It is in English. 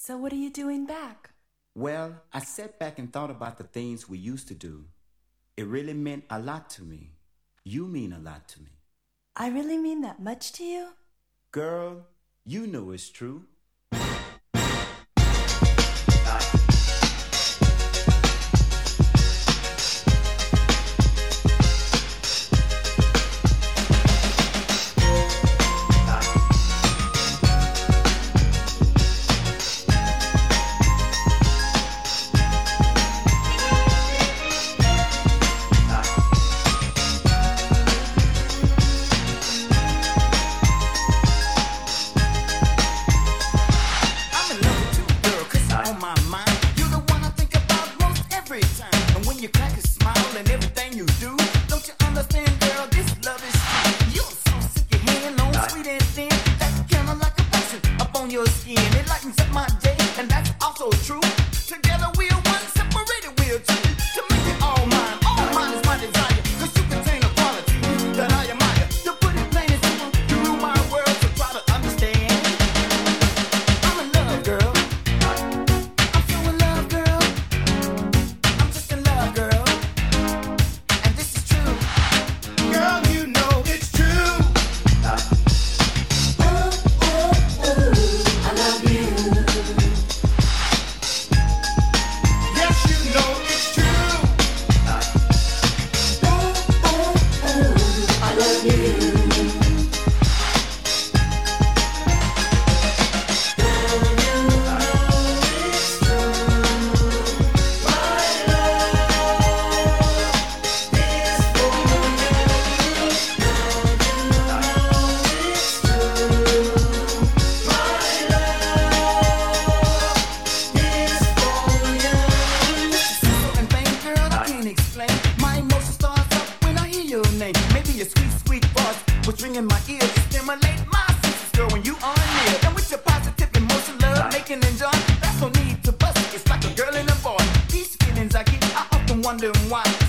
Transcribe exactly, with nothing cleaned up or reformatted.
So what are you doing back? Well, I sat back and thought about the things we used to do. It really meant a lot to me. You mean a lot to me. I really mean that much to you? Girl, you know it's true. Wondering why